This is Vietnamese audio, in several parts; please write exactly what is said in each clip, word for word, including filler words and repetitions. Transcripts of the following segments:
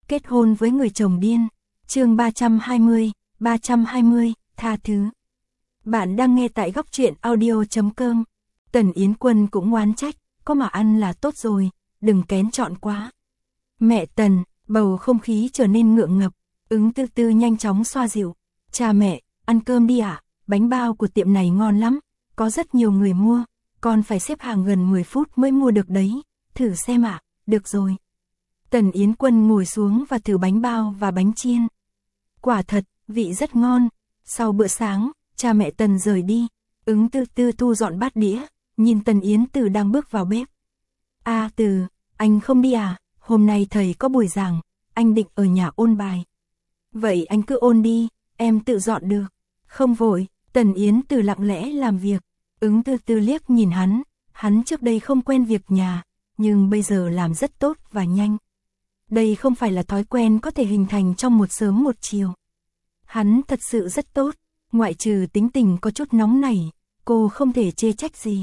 Kết hôn với người chồng điên. Chương ba trăm hai mươi, ba trăm hai mươi, tha thứ. Bạn đang nghe tại góc truyện audio chấm com. Tần Yến Quân cũng oán trách, có mà ăn là tốt rồi, đừng kén chọn quá. Mẹ Tần, bầu không khí trở nên ngượng ngập, Ứng Tư Tư nhanh chóng xoa dịu. Cha mẹ, ăn cơm đi ạ, bánh bao của tiệm này ngon lắm, có rất nhiều người mua, con phải xếp hàng gần mười phút mới mua được đấy, thử xem ạ, được rồi. Tần Yến Quân ngồi xuống và thử bánh bao và bánh chiên. Quả thật, vị rất ngon. Sau bữa sáng, cha mẹ Tần rời đi, Ứng Tư Tư thu dọn bát đĩa, nhìn Tần Yến Từ đang bước vào bếp. À Từ, anh không đi à, hôm nay thầy có buổi giảng, anh định ở nhà ôn bài. Vậy anh cứ ôn đi, em tự dọn được. Không vội, Tần Yến Từ lặng lẽ làm việc. Ứng Tư Tư liếc nhìn hắn, hắn trước đây không quen việc nhà, nhưng bây giờ làm rất tốt và nhanh. Đây không phải là thói quen có thể hình thành trong một sớm một chiều. Hắn thật sự rất tốt, ngoại trừ tính tình có chút nóng nảy, cô không thể chê trách gì.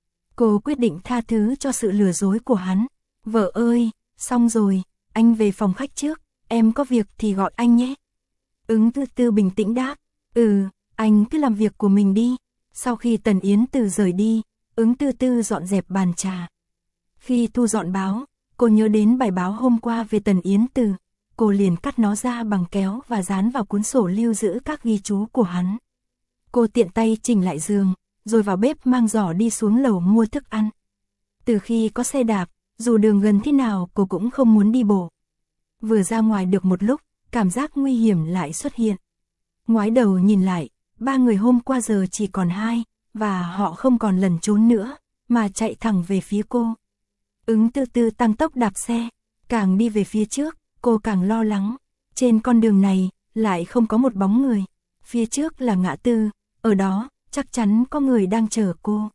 Cô quyết định tha thứ cho sự lừa dối của hắn. Vợ ơi, xong rồi, anh về phòng khách trước, em có việc thì gọi anh nhé. Ứng Tư Tư bình tĩnh đáp, ừ, anh cứ làm việc của mình đi. Sau khi Tần Yến Từ rời đi, Ứng Tư Tư dọn dẹp bàn trà. Khi thu dọn báo, cô nhớ đến bài báo hôm qua về Tần Yến Từ, cô liền cắt nó ra bằng kéo và dán vào cuốn sổ lưu giữ các ghi chú của hắn. Cô tiện tay chỉnh lại giường, rồi vào bếp mang giỏ đi xuống lầu mua thức ăn. Từ khi có xe đạp, dù đường gần thế nào cô cũng không muốn đi bộ. Vừa ra ngoài được một lúc, cảm giác nguy hiểm lại xuất hiện. Ngoái đầu nhìn lại, ba người hôm qua giờ chỉ còn hai, và họ không còn lẩn trốn nữa, mà chạy thẳng về phía cô. Ứng Tư Tư tăng tốc đạp xe, càng đi về phía trước, cô càng lo lắng. Trên con đường này, lại không có một bóng người. Phía trước là ngã tư, ở đó, chắc chắn có người đang chờ cô.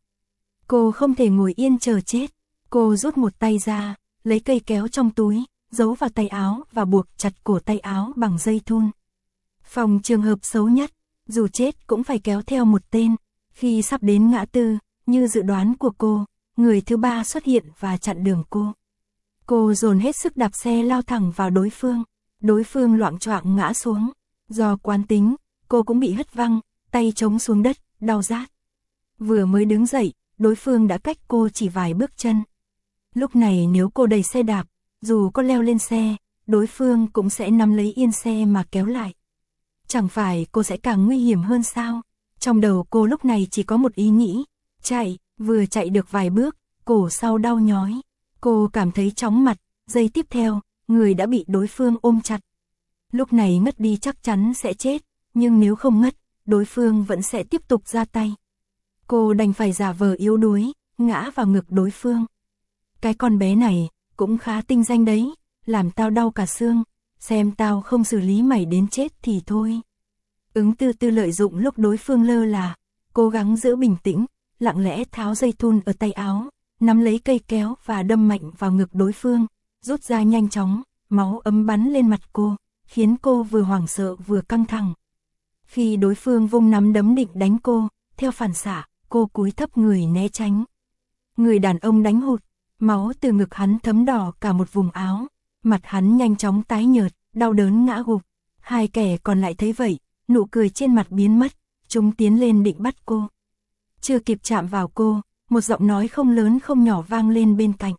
Cô không thể ngồi yên chờ chết. Cô rút một tay ra, lấy cây kéo trong túi, giấu vào tay áo và buộc chặt cổ tay áo bằng dây thun. Phòng trường hợp xấu nhất, dù chết cũng phải kéo theo một tên. Khi sắp đến ngã tư, như dự đoán của cô, người thứ ba xuất hiện và chặn đường cô. Cô dồn hết sức đạp xe lao thẳng vào đối phương. Đối phương loạng choạng ngã xuống. Do quán tính, cô cũng bị hất văng, tay chống xuống đất, đau rát. Vừa mới đứng dậy, đối phương đã cách cô chỉ vài bước chân. Lúc này nếu cô đẩy xe đạp, dù có leo lên xe, đối phương cũng sẽ nắm lấy yên xe mà kéo lại. Chẳng phải cô sẽ càng nguy hiểm hơn sao? Trong đầu cô lúc này chỉ có một ý nghĩ, chạy. Vừa chạy được vài bước, cổ sau đau nhói. Cô cảm thấy chóng mặt, giây tiếp theo, người đã bị đối phương ôm chặt. Lúc này ngất đi chắc chắn sẽ chết, nhưng nếu không ngất, đối phương vẫn sẽ tiếp tục ra tay. Cô đành phải giả vờ yếu đuối, ngã vào ngực đối phương. Cái con bé này, cũng khá tinh danh đấy, làm tao đau cả xương, xem tao không xử lý mày đến chết thì thôi. Ứng Tư Tư lợi dụng lúc đối phương lơ là, cố gắng giữ bình tĩnh, lặng lẽ tháo dây thun ở tay áo, nắm lấy cây kéo và đâm mạnh vào ngực đối phương, rút ra nhanh chóng, máu ấm bắn lên mặt cô, khiến cô vừa hoảng sợ vừa căng thẳng. Khi đối phương vung nắm đấm định đánh cô, theo phản xạ, cô cúi thấp người né tránh. Người đàn ông đánh hụt, máu từ ngực hắn thấm đỏ cả một vùng áo, mặt hắn nhanh chóng tái nhợt, đau đớn ngã gục. Hai kẻ còn lại thấy vậy, nụ cười trên mặt biến mất, chúng tiến lên định bắt cô. Chưa kịp chạm vào cô, một giọng nói không lớn không nhỏ vang lên bên cạnh.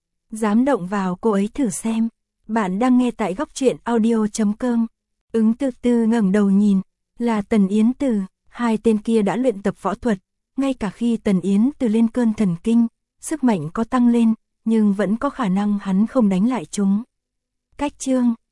Dám động vào cô ấy thử xem. Bạn đang nghe tại góc truyện audio chấm com. Ứng Tư Tư ngẩng đầu nhìn, là Tần Yến Từ. Hai tên kia đã luyện tập võ thuật, ngay cả khi Tần Yến Từ lên cơn thần kinh, sức mạnh có tăng lên, nhưng vẫn có khả năng hắn không đánh lại chúng. Cách chương